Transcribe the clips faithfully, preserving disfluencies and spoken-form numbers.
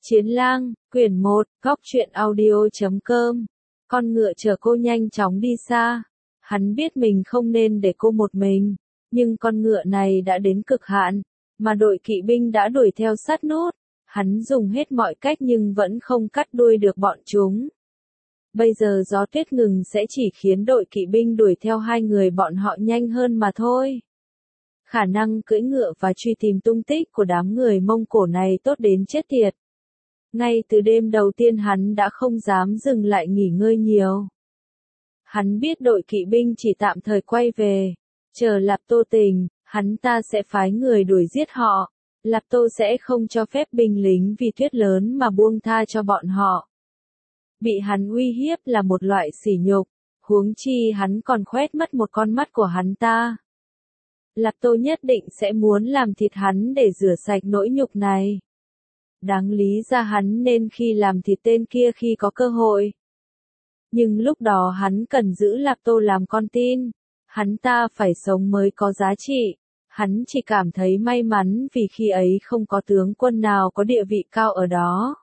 Chiến lang, quyển một, góc truyện audio chấm com. Con ngựa chở cô nhanh chóng đi xa. Hắn biết mình không nên để cô một mình, nhưng con ngựa này đã đến cực hạn, mà đội kỵ binh đã đuổi theo sát nút. Hắn dùng hết mọi cách nhưng vẫn không cắt đuôi được bọn chúng. Bây giờ gió tuyết ngừng sẽ chỉ khiến đội kỵ binh đuổi theo hai người bọn họ nhanh hơn mà thôi. Khả năng cưỡi ngựa và truy tìm tung tích của đám người Mông Cổ này tốt đến chết tiệt. Ngay từ đêm đầu tiên hắn đã không dám dừng lại nghỉ ngơi nhiều. Hắn biết đội kỵ binh chỉ tạm thời quay về, chờ Lạp Tô tỉnh, hắn ta sẽ phái người đuổi giết họ. Lạp Tô sẽ không cho phép binh lính vì tuyết lớn mà buông tha cho bọn họ. Bị hắn uy hiếp là một loại sỉ nhục, huống chi hắn còn khoét mất một con mắt của hắn ta. Lạp Tô nhất định sẽ muốn làm thịt hắn để rửa sạch nỗi nhục này. Đáng lý ra hắn nên khi làm thịt tên kia khi có cơ hội. Nhưng lúc đó hắn cần giữ Lạp Tô làm con tin. Hắn ta phải sống mới có giá trị. Hắn chỉ cảm thấy may mắn vì khi ấy không có tướng quân nào có địa vị cao ở đó.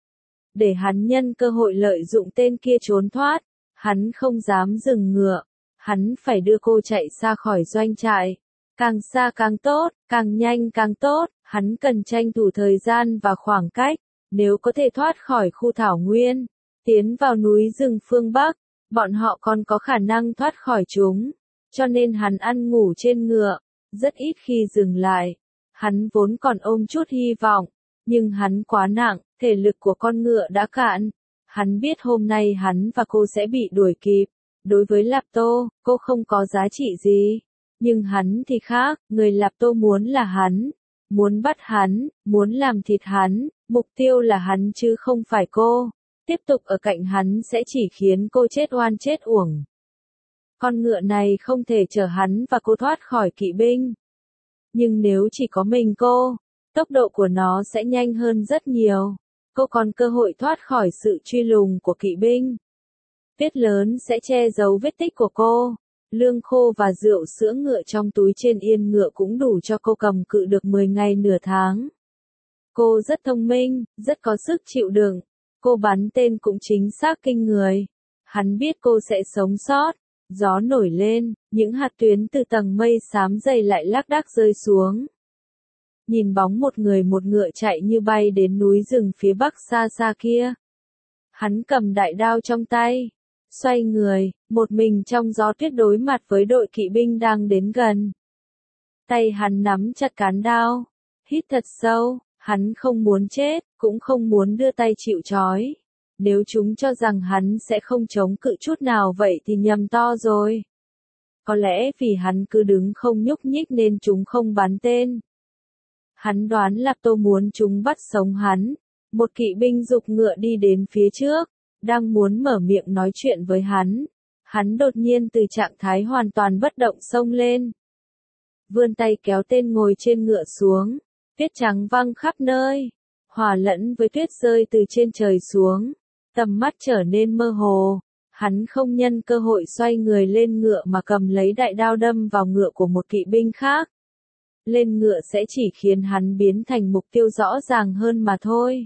Để hắn nhân cơ hội lợi dụng tên kia trốn thoát, hắn không dám dừng ngựa. Hắn phải đưa cô chạy xa khỏi doanh trại. Càng xa càng tốt, càng nhanh càng tốt, hắn cần tranh thủ thời gian và khoảng cách, nếu có thể thoát khỏi khu thảo nguyên, tiến vào núi rừng phương Bắc, bọn họ còn có khả năng thoát khỏi chúng, cho nên hắn ăn ngủ trên ngựa, rất ít khi dừng lại. Hắn vốn còn ôm chút hy vọng, nhưng hắn quá nặng, thể lực của con ngựa đã cạn. Hắn biết hôm nay hắn và cô sẽ bị đuổi kịp. Đối với Lạp Tô, cô không có giá trị gì. Nhưng hắn thì khác, người Lạp Tô muốn là hắn, muốn bắt hắn, muốn làm thịt hắn, mục tiêu là hắn chứ không phải cô. Tiếp tục ở cạnh hắn sẽ chỉ khiến cô chết oan chết uổng. Con ngựa này không thể chở hắn và cô thoát khỏi kỵ binh. Nhưng nếu chỉ có mình cô, tốc độ của nó sẽ nhanh hơn rất nhiều. Cô còn cơ hội thoát khỏi sự truy lùng của kỵ binh. Tuyết lớn sẽ che giấu vết tích của cô. Lương khô và rượu sữa ngựa trong túi trên yên ngựa cũng đủ cho cô cầm cự được mười ngày nửa tháng. Cô rất thông minh, rất có sức chịu đựng. Cô bắn tên cũng chính xác kinh người. Hắn biết cô sẽ sống sót. Gió nổi lên, những hạt tuyến từ tầng mây xám dày lại lác đác rơi xuống. Nhìn bóng một người một ngựa chạy như bay đến núi rừng phía bắc xa xa kia. Hắn cầm đại đao trong tay. Xoay người, một mình trong gió tuyết đối mặt với đội kỵ binh đang đến gần. Tay hắn nắm chặt cán đao. Hít thật sâu, hắn không muốn chết, cũng không muốn đưa tay chịu trói. Nếu chúng cho rằng hắn sẽ không chống cự chút nào vậy thì nhầm to rồi. Có lẽ vì hắn cứ đứng không nhúc nhích nên chúng không bắn tên. Hắn đoán Lạp Tô muốn chúng bắt sống hắn. Một kỵ binh giục ngựa đi đến phía trước. Đang muốn mở miệng nói chuyện với hắn. Hắn đột nhiên từ trạng thái hoàn toàn bất động xông lên. Vươn tay kéo tên ngồi trên ngựa xuống. Tuyết trắng văng khắp nơi. Hòa lẫn với tuyết rơi từ trên trời xuống. Tầm mắt trở nên mơ hồ. Hắn không nhân cơ hội xoay người lên ngựa mà cầm lấy đại đao đâm vào ngựa của một kỵ binh khác. Lên ngựa sẽ chỉ khiến hắn biến thành mục tiêu rõ ràng hơn mà thôi.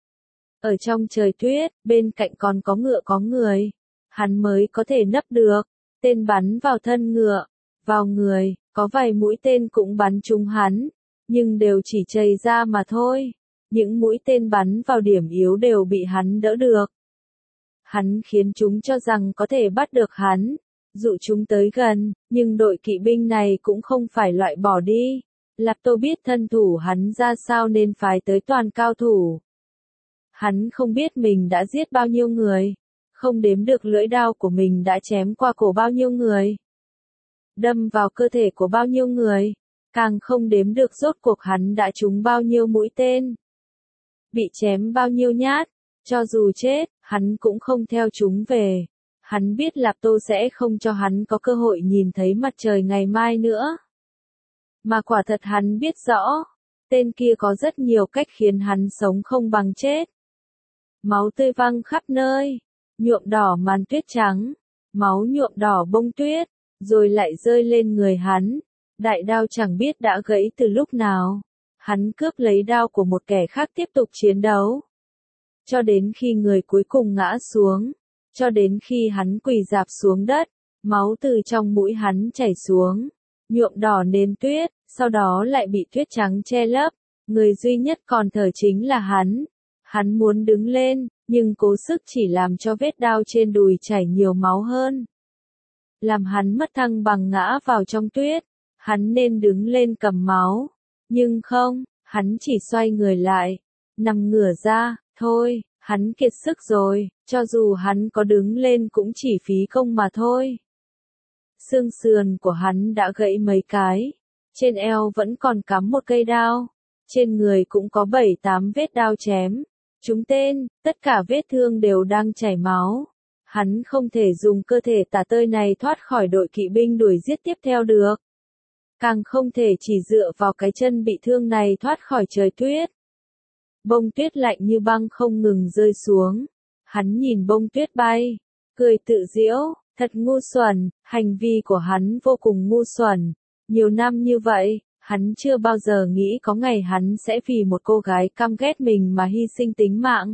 Ở trong trời tuyết, bên cạnh còn có ngựa có người. Hắn mới có thể nấp được. Tên bắn vào thân ngựa, vào người, có vài mũi tên cũng bắn trúng hắn. Nhưng đều chỉ chầy ra mà thôi. Những mũi tên bắn vào điểm yếu đều bị hắn đỡ được. Hắn khiến chúng cho rằng có thể bắt được hắn. Dụ chúng tới gần, nhưng đội kỵ binh này cũng không phải loại bỏ đi. Lạp Tô biết thân thủ hắn ra sao nên phái tới toàn cao thủ. Hắn không biết mình đã giết bao nhiêu người, không đếm được lưỡi đao của mình đã chém qua cổ bao nhiêu người, đâm vào cơ thể của bao nhiêu người, càng không đếm được rốt cuộc hắn đã trúng bao nhiêu mũi tên, bị chém bao nhiêu nhát, cho dù chết, hắn cũng không theo chúng về. Hắn biết Lạp Tô sẽ không cho hắn có cơ hội nhìn thấy mặt trời ngày mai nữa. Mà quả thật hắn biết rõ, tên kia có rất nhiều cách khiến hắn sống không bằng chết. Máu tươi văng khắp nơi, nhuộm đỏ màn tuyết trắng, máu nhuộm đỏ bông tuyết, rồi lại rơi lên người hắn. Đại đao chẳng biết đã gãy từ lúc nào. Hắn cướp lấy đao của một kẻ khác tiếp tục chiến đấu. cho đến khi người cuối cùng ngã xuống, cho đến khi hắn quỳ rạp xuống đất, máu từ trong mũi hắn chảy xuống, nhuộm đỏ nền tuyết, sau đó lại bị tuyết trắng che lấp, người duy nhất còn thở chính là hắn. Hắn muốn đứng lên, nhưng cố sức chỉ làm cho vết đao trên đùi chảy nhiều máu hơn. Làm hắn mất thăng bằng ngã vào trong tuyết, hắn nên đứng lên cầm máu, nhưng không, hắn chỉ xoay người lại, nằm ngửa ra, thôi, hắn kiệt sức rồi, cho dù hắn có đứng lên cũng chỉ phí công mà thôi. Xương sườn của hắn đã gãy mấy cái, trên eo vẫn còn cắm một cây đao, trên người cũng có bảy tám vết đao chém. Chúng tên, tất cả vết thương đều đang chảy máu. Hắn không thể dùng cơ thể tả tơi này thoát khỏi đội kỵ binh đuổi giết tiếp theo được. Càng không thể chỉ dựa vào cái chân bị thương này thoát khỏi trời tuyết. Bông tuyết lạnh như băng không ngừng rơi xuống. Hắn nhìn bông tuyết bay, cười tự giễu, thật ngu xuẩn, hành vi của hắn vô cùng ngu xuẩn. Nhiều năm như vậy, hắn chưa bao giờ nghĩ có ngày hắn sẽ vì một cô gái căm ghét mình mà hy sinh tính mạng.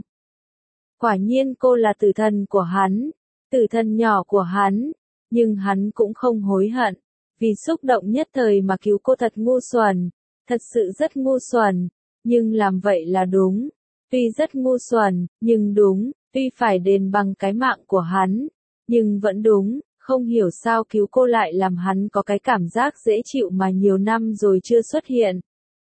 Quả nhiên cô là tử thần của hắn, tử thần nhỏ của hắn, nhưng hắn cũng không hối hận, vì xúc động nhất thời mà cứu cô thật ngu xuẩn, thật sự rất ngu xuẩn, nhưng làm vậy là đúng, tuy rất ngu xuẩn, nhưng đúng, tuy phải đền bằng cái mạng của hắn, nhưng vẫn đúng. Không hiểu sao cứu cô lại làm hắn có cái cảm giác dễ chịu mà nhiều năm rồi chưa xuất hiện.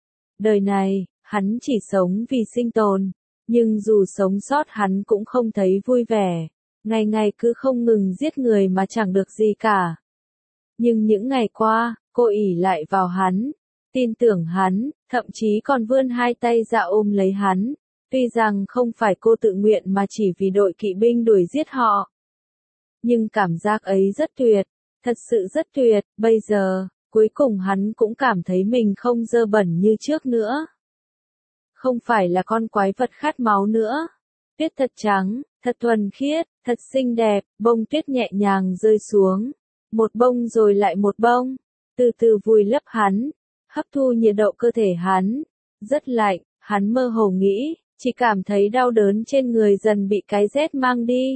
Đời này, hắn chỉ sống vì sinh tồn, nhưng dù sống sót hắn cũng không thấy vui vẻ, ngày ngày cứ không ngừng giết người mà chẳng được gì cả. Nhưng những ngày qua, cô ỷ lại vào hắn, tin tưởng hắn, thậm chí còn vươn hai tay ra ôm lấy hắn, tuy rằng không phải cô tự nguyện mà chỉ vì đội kỵ binh đuổi giết họ. Nhưng cảm giác ấy rất tuyệt, thật sự rất tuyệt, bây giờ, cuối cùng hắn cũng cảm thấy mình không dơ bẩn như trước nữa. Không phải là con quái vật khát máu nữa. Tuyết thật trắng, thật thuần khiết, thật xinh đẹp, bông tuyết nhẹ nhàng rơi xuống. Một bông rồi lại một bông, từ từ vùi lấp hắn, hấp thu nhiệt độ cơ thể hắn. Rất lạnh, hắn mơ hồ nghĩ, chỉ cảm thấy đau đớn trên người dần bị cái rét mang đi.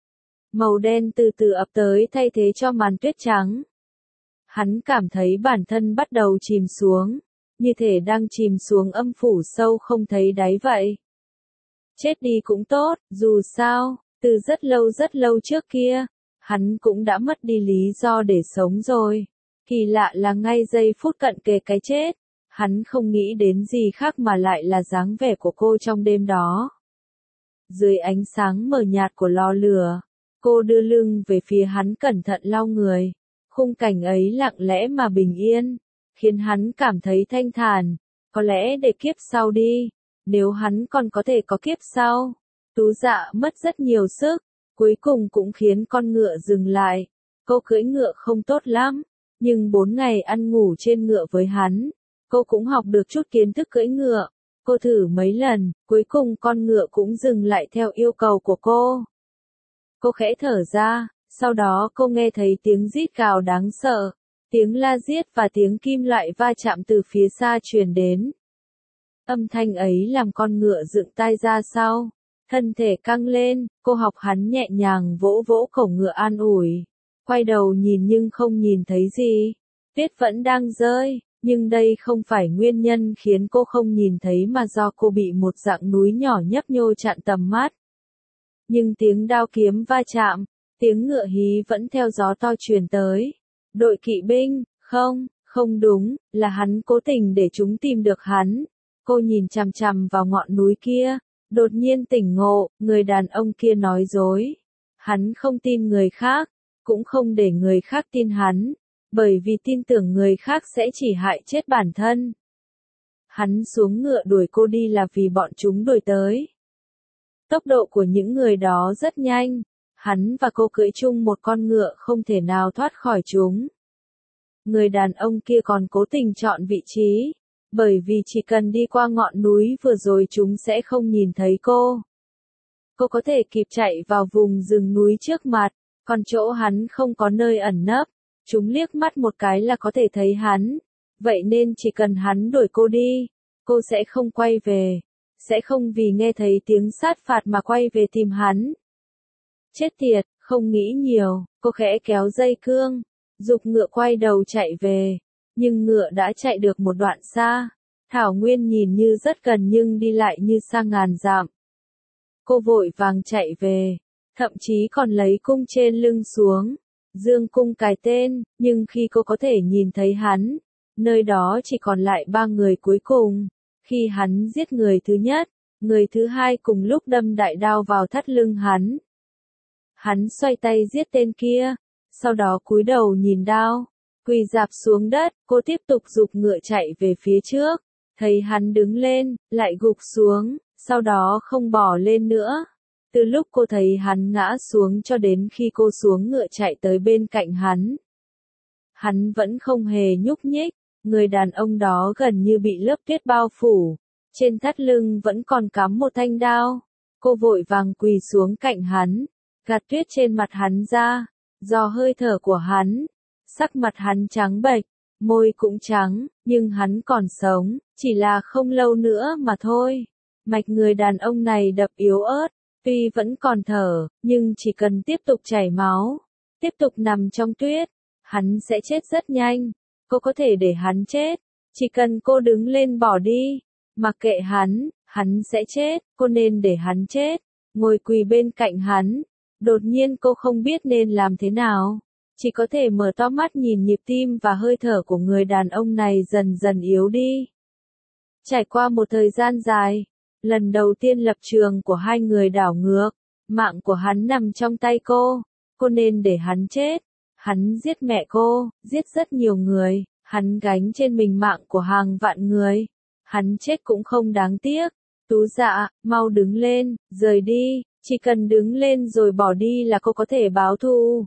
Màu đen từ từ ập tới thay thế cho màn tuyết trắng. Hắn cảm thấy bản thân bắt đầu chìm xuống, như thể đang chìm xuống âm phủ sâu không thấy đáy vậy. Chết đi cũng tốt, dù sao, từ rất lâu rất lâu trước kia, hắn cũng đã mất đi lý do để sống rồi. Kỳ lạ là ngay giây phút cận kề cái chết, hắn không nghĩ đến gì khác mà lại là dáng vẻ của cô trong đêm đó. Dưới ánh sáng mờ nhạt của lò lửa, cô đưa lưng về phía hắn cẩn thận lau người. Khung cảnh ấy lặng lẽ mà bình yên, khiến hắn cảm thấy thanh thản. Có lẽ để kiếp sau đi, nếu hắn còn có thể có kiếp sau. Tú Dạ mất rất nhiều sức, cuối cùng cũng khiến con ngựa dừng lại. Cô cưỡi ngựa không tốt lắm, nhưng bốn ngày ăn ngủ trên ngựa với hắn, cô cũng học được chút kiến thức cưỡi ngựa. Cô thử mấy lần, cuối cùng con ngựa cũng dừng lại theo yêu cầu của cô. Cô khẽ thở ra, sau đó cô nghe thấy tiếng rít gào đáng sợ, tiếng la giết và tiếng kim loại va chạm từ phía xa truyền đến. Âm thanh ấy làm con ngựa dựng tai ra sau, thân thể căng lên, cô học hắn nhẹ nhàng vỗ vỗ cổ ngựa an ủi. Quay đầu nhìn nhưng không nhìn thấy gì, tuyết vẫn đang rơi, nhưng đây không phải nguyên nhân khiến cô không nhìn thấy mà do cô bị một dạng núi nhỏ nhấp nhô chặn tầm mắt. Nhưng tiếng đao kiếm va chạm, tiếng ngựa hí vẫn theo gió to truyền tới. Đội kỵ binh, không, không đúng, là hắn cố tình để chúng tìm được hắn. Cô nhìn chằm chằm vào ngọn núi kia, đột nhiên tỉnh ngộ, người đàn ông kia nói dối. Hắn không tin người khác, cũng không để người khác tin hắn, bởi vì tin tưởng người khác sẽ chỉ hại chết bản thân. Hắn xuống ngựa đuổi cô đi là vì bọn chúng đuổi tới. Tốc độ của những người đó rất nhanh, hắn và cô cưỡi chung một con ngựa không thể nào thoát khỏi chúng. Người đàn ông kia còn cố tình chọn vị trí, bởi vì chỉ cần đi qua ngọn núi vừa rồi chúng sẽ không nhìn thấy cô. Cô có thể kịp chạy vào vùng rừng núi trước mặt, còn chỗ hắn không có nơi ẩn nấp, chúng liếc mắt một cái là có thể thấy hắn. Vậy nên chỉ cần hắn đuổi cô đi, cô sẽ không quay về. sẽ không vì nghe thấy tiếng sát phạt mà quay về tìm hắn. Chết tiệt, không nghĩ nhiều, cô khẽ kéo dây cương, giục ngựa quay đầu chạy về, nhưng ngựa đã chạy được một đoạn xa. Thảo Nguyên nhìn như rất gần nhưng đi lại như xa ngàn dặm. Cô vội vàng chạy về, thậm chí còn lấy cung trên lưng xuống, dương cung cài tên, nhưng khi cô có thể nhìn thấy hắn, nơi đó chỉ còn lại ba người cuối cùng. Khi hắn giết người thứ nhất, người thứ hai cùng lúc đâm đại đao vào thắt lưng hắn. Hắn xoay tay giết tên kia, sau đó cúi đầu nhìn đao, quỳ rạp xuống đất, cô tiếp tục giục ngựa chạy về phía trước, thấy hắn đứng lên, lại gục xuống, sau đó không bò lên nữa. Từ lúc cô thấy hắn ngã xuống cho đến khi cô xuống ngựa chạy tới bên cạnh hắn, hắn vẫn không hề nhúc nhích, người đàn ông đó gần như bị lớp tuyết bao phủ, trên thắt lưng vẫn còn cắm một thanh đao. Cô vội vàng quỳ xuống cạnh hắn, gạt tuyết trên mặt hắn ra, do hơi thở của hắn, sắc mặt hắn trắng bệch, môi cũng trắng, nhưng hắn còn sống, chỉ là không lâu nữa mà thôi. Mạch người đàn ông này đập yếu ớt, tuy vẫn còn thở, nhưng chỉ cần tiếp tục chảy máu, tiếp tục nằm trong tuyết, hắn sẽ chết rất nhanh. Cô có thể để hắn chết, chỉ cần cô đứng lên bỏ đi, mặc kệ hắn, hắn sẽ chết, cô nên để hắn chết. Ngồi quỳ bên cạnh hắn, đột nhiên cô không biết nên làm thế nào, chỉ có thể mở to mắt nhìn nhịp tim và hơi thở của người đàn ông này dần dần yếu đi. Trải qua một thời gian dài, lần đầu tiên lập trường của hai người đảo ngược, mạng của hắn nằm trong tay cô, cô nên để hắn chết. Hắn giết mẹ cô, giết rất nhiều người, hắn gánh trên mình mạng của hàng vạn người, hắn chết cũng không đáng tiếc. Tú Dạ, mau đứng lên, rời đi, chỉ cần đứng lên rồi bỏ đi là cô có thể báo thù.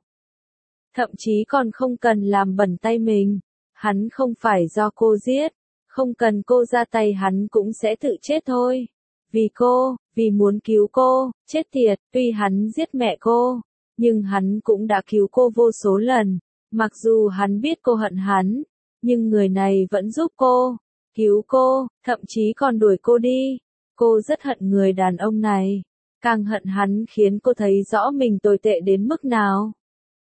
Thậm chí còn không cần làm bẩn tay mình, hắn không phải do cô giết, không cần cô ra tay hắn cũng sẽ tự chết thôi. Vì cô, vì muốn cứu cô, chết tiệt, tuy hắn giết mẹ cô, nhưng hắn cũng đã cứu cô vô số lần. Mặc dù hắn biết cô hận hắn, nhưng người này vẫn giúp cô, cứu cô, thậm chí còn đuổi cô đi. Cô rất hận người đàn ông này, càng hận hắn khiến cô thấy rõ mình tồi tệ đến mức nào.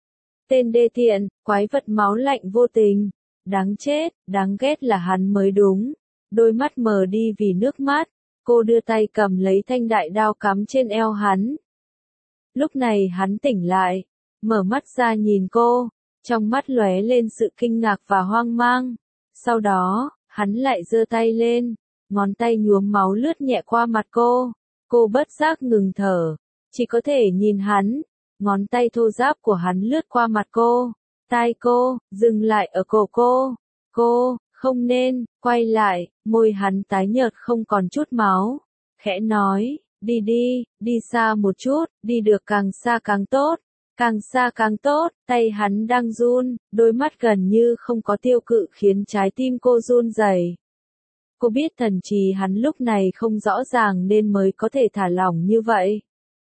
Tên đê tiện, quái vật máu lạnh vô tình, đáng chết, đáng ghét là hắn mới đúng. Đôi mắt mờ đi vì nước mắt, cô đưa tay cầm lấy thanh đại đao cắm trên eo hắn. Lúc này hắn tỉnh lại, mở mắt ra nhìn cô, trong mắt lóe lên sự kinh ngạc và hoang mang. Sau đó, hắn lại giơ tay lên, ngón tay nhuốm máu lướt nhẹ qua mặt cô. Cô bất giác ngừng thở, chỉ có thể nhìn hắn, ngón tay thô ráp của hắn lướt qua mặt cô, tai cô, dừng lại ở cổ cô. Cô, không nên, quay lại, môi hắn tái nhợt không còn chút máu, khẽ nói. Đi đi, đi xa một chút, đi được càng xa càng tốt, càng xa càng tốt. Tay hắn đang run, đôi mắt gần như không có tiêu cự khiến trái tim cô run rẩy. Cô biết thần trí hắn lúc này không rõ ràng nên mới có thể thả lỏng như vậy.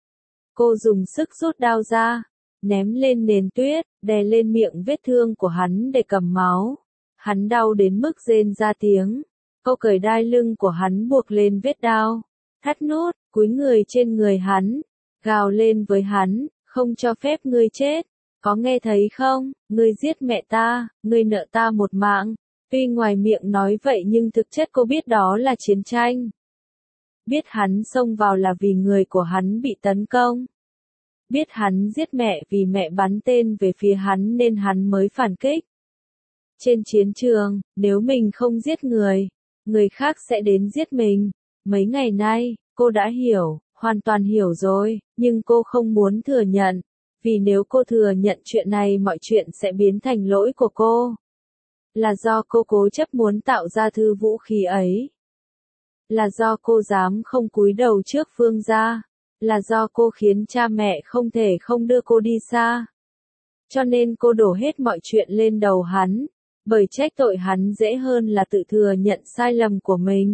Cô dùng sức rút đao ra, ném lên nền tuyết, đè lên miệng vết thương của hắn để cầm máu. Hắn đau đến mức rên ra tiếng. Cô cởi đai lưng của hắn buộc lên vết đao, thắt nút, cúi người trên người hắn, gào lên với hắn, không cho phép ngươi chết, có nghe thấy không, ngươi giết mẹ ta, ngươi nợ ta một mạng. Tuy ngoài miệng nói vậy nhưng thực chất cô biết đó là chiến tranh. Biết hắn xông vào là vì người của hắn bị tấn công. Biết hắn giết mẹ vì mẹ bắn tên về phía hắn nên hắn mới phản kích. Trên chiến trường, nếu mình không giết người, người khác sẽ đến giết mình. Mấy ngày nay, cô đã hiểu, hoàn toàn hiểu rồi, nhưng cô không muốn thừa nhận, vì nếu cô thừa nhận chuyện này mọi chuyện sẽ biến thành lỗi của cô. Là do cô cố chấp muốn tạo ra thứ vũ khí ấy. Là do cô dám không cúi đầu trước Phương gia. Là do cô khiến cha mẹ không thể không đưa cô đi xa. Cho nên cô đổ hết mọi chuyện lên đầu hắn, bởi trách tội hắn dễ hơn là tự thừa nhận sai lầm của mình.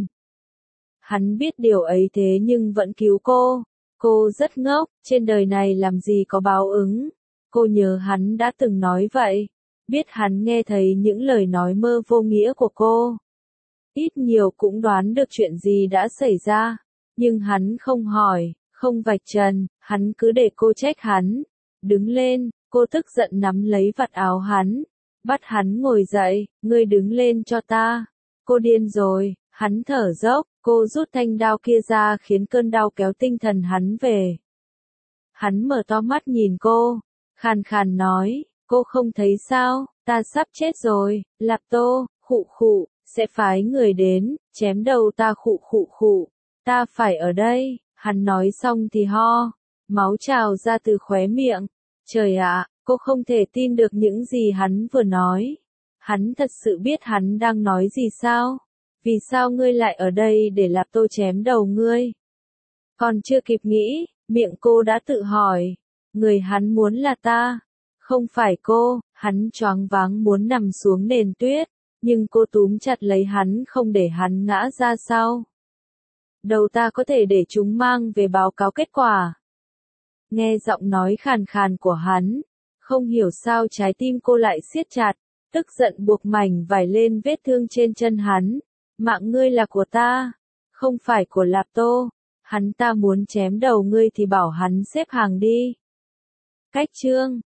Hắn biết điều ấy thế nhưng vẫn cứu cô. Cô rất ngốc, trên đời này làm gì có báo ứng. Cô nhớ hắn đã từng nói vậy. Biết hắn nghe thấy những lời nói mơ vô nghĩa của cô. Ít nhiều cũng đoán được chuyện gì đã xảy ra. Nhưng hắn không hỏi, không vạch trần, hắn cứ để cô trách hắn. Đứng lên, cô tức giận nắm lấy vạt áo hắn, bắt hắn ngồi dậy, ngươi đứng lên cho ta. Cô điên rồi, hắn thở dốc, cô rút thanh đao kia ra khiến cơn đau kéo tinh thần hắn về. Hắn mở to mắt nhìn cô, khàn khàn nói, cô không thấy sao, ta sắp chết rồi, Lạp Tô, khụ khụ, sẽ phái người đến, chém đầu ta khụ khụ khụ, ta phải ở đây, hắn nói xong thì ho, máu trào ra từ khóe miệng, trời ạ, cô không thể tin được những gì hắn vừa nói, hắn thật sự biết hắn đang nói gì sao, vì sao ngươi lại ở đây để Lạp Tô chém đầu ngươi? Còn chưa kịp nghĩ, miệng cô đã tự hỏi, người hắn muốn là ta, không phải cô, hắn choáng váng muốn nằm xuống nền tuyết, nhưng cô túm chặt lấy hắn không để hắn ngã ra sau. Đầu ta có thể để chúng mang về báo cáo kết quả. Nghe giọng nói khàn khàn của hắn, không hiểu sao trái tim cô lại siết chặt, tức giận buộc mảnh vải lên vết thương trên chân hắn. Mạng ngươi là của ta, không phải của Lạp Tô. Hắn ta muốn chém đầu ngươi thì bảo hắn xếp hàng đi. Cách chương